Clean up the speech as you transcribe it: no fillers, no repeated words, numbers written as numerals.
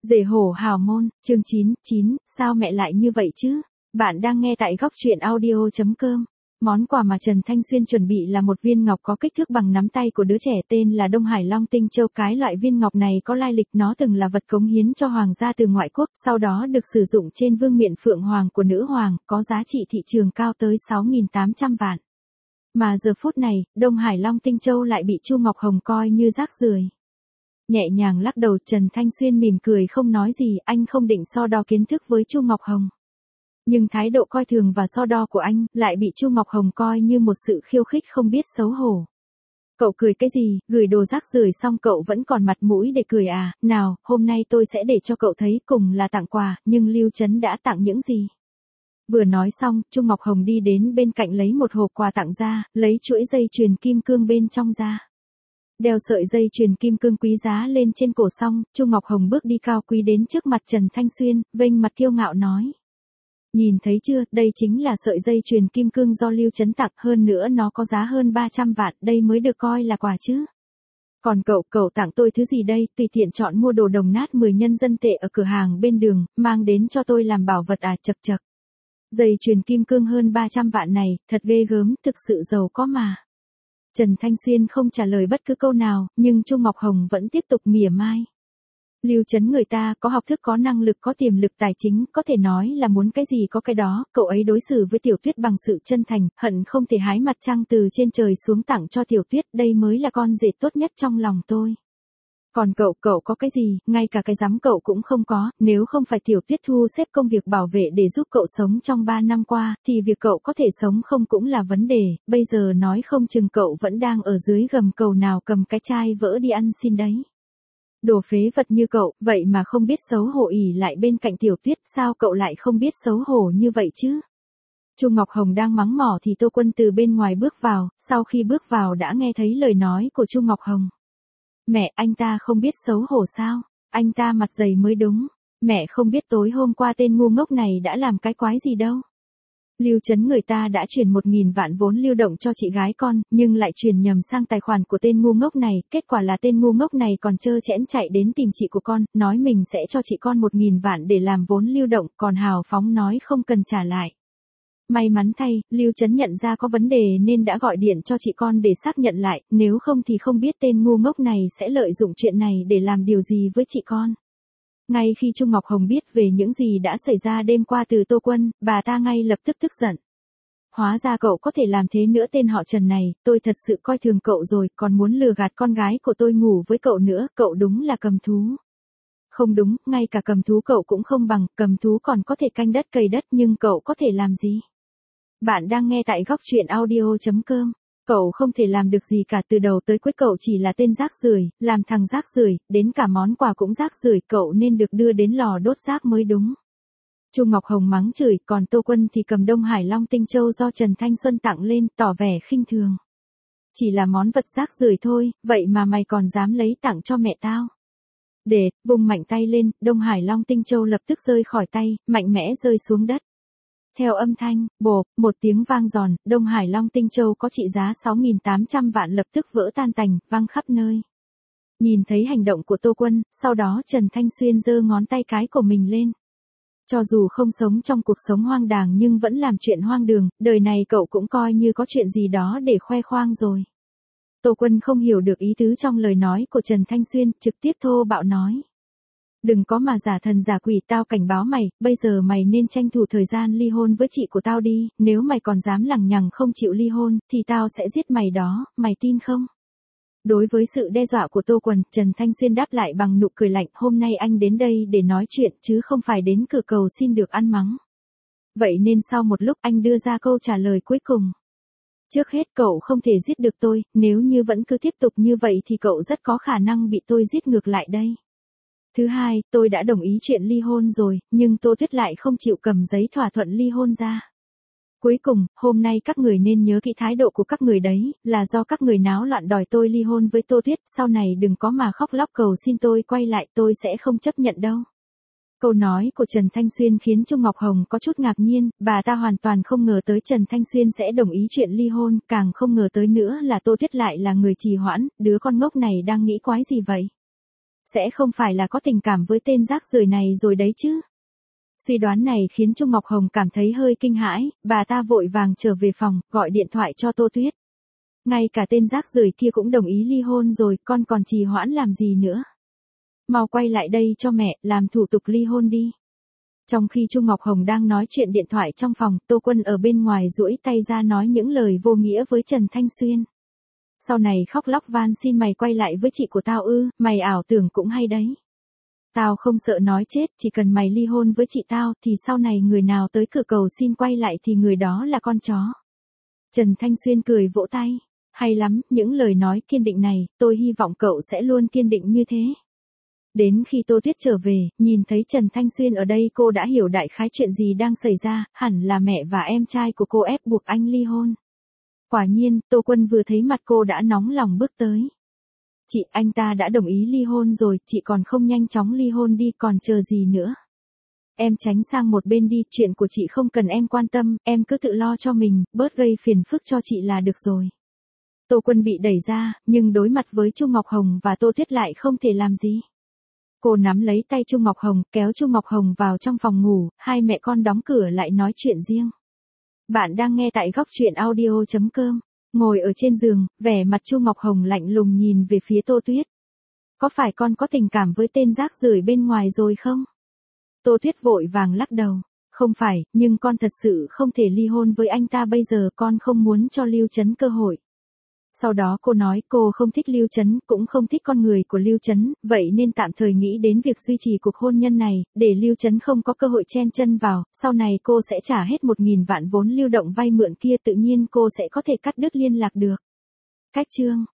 Rể hổ hào môn, chương 9, sao mẹ lại như vậy chứ? Bạn đang nghe tại góc truyện audio.com. Món quà mà Trần Thanh Xuyên chuẩn bị là một viên ngọc có kích thước bằng nắm tay của đứa trẻ tên là Đông Hải Long Tinh Châu. Cái loại viên ngọc này có lai lịch, nó từng là vật cống hiến cho hoàng gia từ ngoại quốc, sau đó được sử dụng trên vương miện phượng hoàng của nữ hoàng, có giá trị thị trường cao tới 6.800 vạn. Mà giờ phút này, Đông Hải Long Tinh Châu lại bị Chu Ngọc Hồng coi như rác rưởi. Nhẹ nhàng lắc đầu, Trần Thanh Xuyên mỉm cười không nói gì, anh không định so đo kiến thức với Chu Ngọc Hồng. Nhưng thái độ coi thường và so đo của anh lại bị Chu Ngọc Hồng coi như một sự khiêu khích không biết xấu hổ. Cậu cười cái gì, gửi đồ rác rưởi xong cậu vẫn còn mặt mũi để cười à? Nào, hôm nay tôi sẽ để cho cậu thấy, cùng là tặng quà, nhưng Lưu Trấn đã tặng những gì. Vừa nói xong, Chu Ngọc Hồng đi đến bên cạnh lấy một hộp quà tặng ra, lấy chuỗi dây chuyền kim cương bên trong ra. Đeo sợi dây chuyền kim cương quý giá lên trên cổ xong, Chu Ngọc Hồng bước đi cao quý đến trước mặt Trần Thanh Xuyên, vênh mặt kiêu ngạo nói. Nhìn thấy chưa, đây chính là sợi dây chuyền kim cương do Lưu Trấn tặng, hơn nữa nó có giá hơn 300 vạn, đây mới được coi là quà chứ. Còn cậu tặng tôi thứ gì đây, tùy tiện chọn mua đồ đồng nát 10 nhân dân tệ ở cửa hàng bên đường, mang đến cho tôi làm bảo vật à? Chậc chậc. Dây chuyền kim cương hơn 300 vạn này, thật ghê gớm, thực sự giàu có mà. Trần Thanh Xuyên không trả lời bất cứ câu nào, nhưng Chu Ngọc Hồng vẫn tiếp tục mỉa mai. Lưu Trấn người ta có học thức, có năng lực, có tiềm lực tài chính, có thể nói là muốn cái gì có cái đó, cậu ấy đối xử với Tiểu Tuyết bằng sự chân thành, hận không thể hái mặt trăng từ trên trời xuống tặng cho Tiểu Tuyết, đây mới là con rể tốt nhất trong lòng tôi. Còn cậu có cái gì, ngay cả cái dám cậu cũng không có, nếu không phải Tiểu Tuyết thu xếp công việc bảo vệ để giúp cậu sống trong 3 năm qua, thì việc cậu có thể sống không cũng là vấn đề, bây giờ nói không chừng cậu vẫn đang ở dưới gầm cầu nào cầm cái chai vỡ đi ăn xin đấy. Đồ phế vật như cậu, vậy mà không biết xấu hổ ỉ lại bên cạnh Tiểu Tuyết, sao cậu lại không biết xấu hổ như vậy chứ? Chu Ngọc Hồng đang mắng mỏ thì Tô Quân từ bên ngoài bước vào, sau khi bước vào đã nghe thấy lời nói của Chu Ngọc Hồng. Mẹ, anh ta không biết xấu hổ sao? Anh ta mặt dày mới đúng. Mẹ không biết tối hôm qua tên ngu ngốc này đã làm cái quái gì đâu. Lưu Trấn người ta đã chuyển 1.000 vạn vốn lưu động cho chị gái con, nhưng lại chuyển nhầm sang tài khoản của tên ngu ngốc này, kết quả là tên ngu ngốc này còn trơ trẽn chạy đến tìm chị của con, nói mình sẽ cho chị con 1.000 vạn để làm vốn lưu động, còn hào phóng nói không cần trả lại. May mắn thay, Lưu Trấn nhận ra có vấn đề nên đã gọi điện cho chị con để xác nhận lại, nếu không thì không biết tên ngu ngốc này sẽ lợi dụng chuyện này để làm điều gì với chị con. Ngay khi Chu Ngọc Hồng biết về những gì đã xảy ra đêm qua từ Tô Quân, bà ta ngay lập tức tức giận. Hóa ra cậu có thể làm thế nữa, tên họ Trần này, tôi thật sự coi thường cậu rồi, còn muốn lừa gạt con gái của tôi ngủ với cậu nữa, cậu đúng là cầm thú. Không đúng, ngay cả cầm thú cậu cũng không bằng, cầm thú còn có thể canh đất cày đất nhưng cậu có thể làm gì? Bạn đang nghe tại góc truyện audio.com. Cậu không thể làm được gì cả, từ đầu tới cuối cậu chỉ là tên rác rưởi, làm thằng rác rưởi, đến cả món quà cũng rác rưởi, cậu nên được đưa đến lò đốt rác mới đúng. Chu Ngọc Hồng mắng chửi, còn Tô Quân thì cầm Đông Hải Long Tinh Châu do Trần Thanh Xuân tặng lên, tỏ vẻ khinh thường. Chỉ là món vật rác rưởi thôi, vậy mà mày còn dám lấy tặng cho mẹ tao. Để, vung mạnh tay lên, Đông Hải Long Tinh Châu lập tức rơi khỏi tay, mạnh mẽ rơi xuống đất. Theo âm thanh, bộp, một tiếng vang giòn, Đông Hải Long Tinh Châu có trị giá 6.800 vạn lập tức vỡ tan tành, văng khắp nơi. Nhìn thấy hành động của Tô Quân, sau đó Trần Thanh Xuyên giơ ngón tay cái của mình lên. Cho dù không sống trong cuộc sống hoang đàng nhưng vẫn làm chuyện hoang đường, đời này cậu cũng coi như có chuyện gì đó để khoe khoang rồi. Tô Quân không hiểu được ý tứ trong lời nói của Trần Thanh Xuyên, trực tiếp thô bạo nói. Đừng có mà giả thần giả quỷ, tao cảnh báo mày, bây giờ mày nên tranh thủ thời gian ly hôn với chị của tao đi, nếu mày còn dám lằng nhằng không chịu ly hôn, thì tao sẽ giết mày đó, mày tin không? Đối với sự đe dọa của Tô Quân, Trần Thanh Xuyên đáp lại bằng nụ cười lạnh, hôm nay anh đến đây để nói chuyện chứ không phải đến cửa cầu xin được ăn mắng. Vậy nên sau một lúc anh đưa ra câu trả lời cuối cùng. Trước hết cậu không thể giết được tôi, nếu như vẫn cứ tiếp tục như vậy thì cậu rất có khả năng bị tôi giết ngược lại đây. Thứ hai, tôi đã đồng ý chuyện ly hôn rồi, nhưng Tô Tuyết lại không chịu cầm giấy thỏa thuận ly hôn ra. Cuối cùng, hôm nay các người nên nhớ kỹ thái độ của các người đấy, là do các người náo loạn đòi tôi ly hôn với Tô Tuyết, sau này đừng có mà khóc lóc cầu xin tôi quay lại, tôi sẽ không chấp nhận đâu. Câu nói của Trần Thanh Xuyên khiến Chu Ngọc Hồng có chút ngạc nhiên, bà ta hoàn toàn không ngờ tới Trần Thanh Xuyên sẽ đồng ý chuyện ly hôn, càng không ngờ tới nữa là Tô Tuyết lại là người trì hoãn, đứa con ngốc này đang nghĩ quái gì vậy? Sẽ không phải là có tình cảm với tên rác rưởi này rồi đấy chứ. Suy đoán này khiến Trung Ngọc Hồng cảm thấy hơi kinh hãi, bà ta vội vàng trở về phòng, gọi điện thoại cho Tô Tuyết. Ngay cả tên rác rưởi kia cũng đồng ý ly hôn rồi, con còn trì hoãn làm gì nữa. Mau quay lại đây cho mẹ, làm thủ tục ly hôn đi. Trong khi Trung Ngọc Hồng đang nói chuyện điện thoại trong phòng, Tô Quân ở bên ngoài duỗi tay ra nói những lời vô nghĩa với Trần Thanh Xuyên. Sau này khóc lóc van xin mày quay lại với chị của tao ư, mày ảo tưởng cũng hay đấy. Tao không sợ nói chết, chỉ cần mày ly hôn với chị tao thì sau này người nào tới cửa cầu xin quay lại thì người đó là con chó. Trần Thanh Xuyên cười vỗ tay. Hay lắm, những lời nói kiên định này, tôi hy vọng cậu sẽ luôn kiên định như thế. Đến khi Tô Tuyết trở về, nhìn thấy Trần Thanh Xuyên ở đây cô đã hiểu đại khái chuyện gì đang xảy ra, hẳn là mẹ và em trai của cô ép buộc anh ly hôn. Quả nhiên, Tô Quân vừa thấy mặt cô đã nóng lòng bước tới. Chị, anh ta đã đồng ý ly hôn rồi, chị còn không nhanh chóng ly hôn đi, còn chờ gì nữa. Em tránh sang một bên đi, chuyện của chị không cần em quan tâm, em cứ tự lo cho mình, bớt gây phiền phức cho chị là được rồi. Tô Quân bị đẩy ra, nhưng đối mặt với Trung Ngọc Hồng và Tô Tuyết lại không thể làm gì. Cô nắm lấy tay Trung Ngọc Hồng, kéo Trung Ngọc Hồng vào trong phòng ngủ, hai mẹ con đóng cửa lại nói chuyện riêng. Bạn đang nghe tại góc truyện audio.com. Ngồi ở trên giường, vẻ mặt Trung Ngọc Hồng lạnh lùng nhìn về phía Tô Tuyết. Có phải con có tình cảm với tên rác rưởi bên ngoài rồi không? Tô Tuyết vội vàng lắc đầu. Không phải, nhưng con thật sự không thể ly hôn với anh ta bây giờ, con không muốn cho Lưu Chấn cơ hội. Sau đó cô nói cô không thích Lưu Chấn, cũng không thích con người của Lưu Chấn, vậy nên tạm thời nghĩ đến việc duy trì cuộc hôn nhân này, để Lưu Chấn không có cơ hội chen chân vào, sau này cô sẽ trả hết 1.000 vạn vốn lưu động vay mượn kia, tự nhiên cô sẽ có thể cắt đứt liên lạc được. Cách chương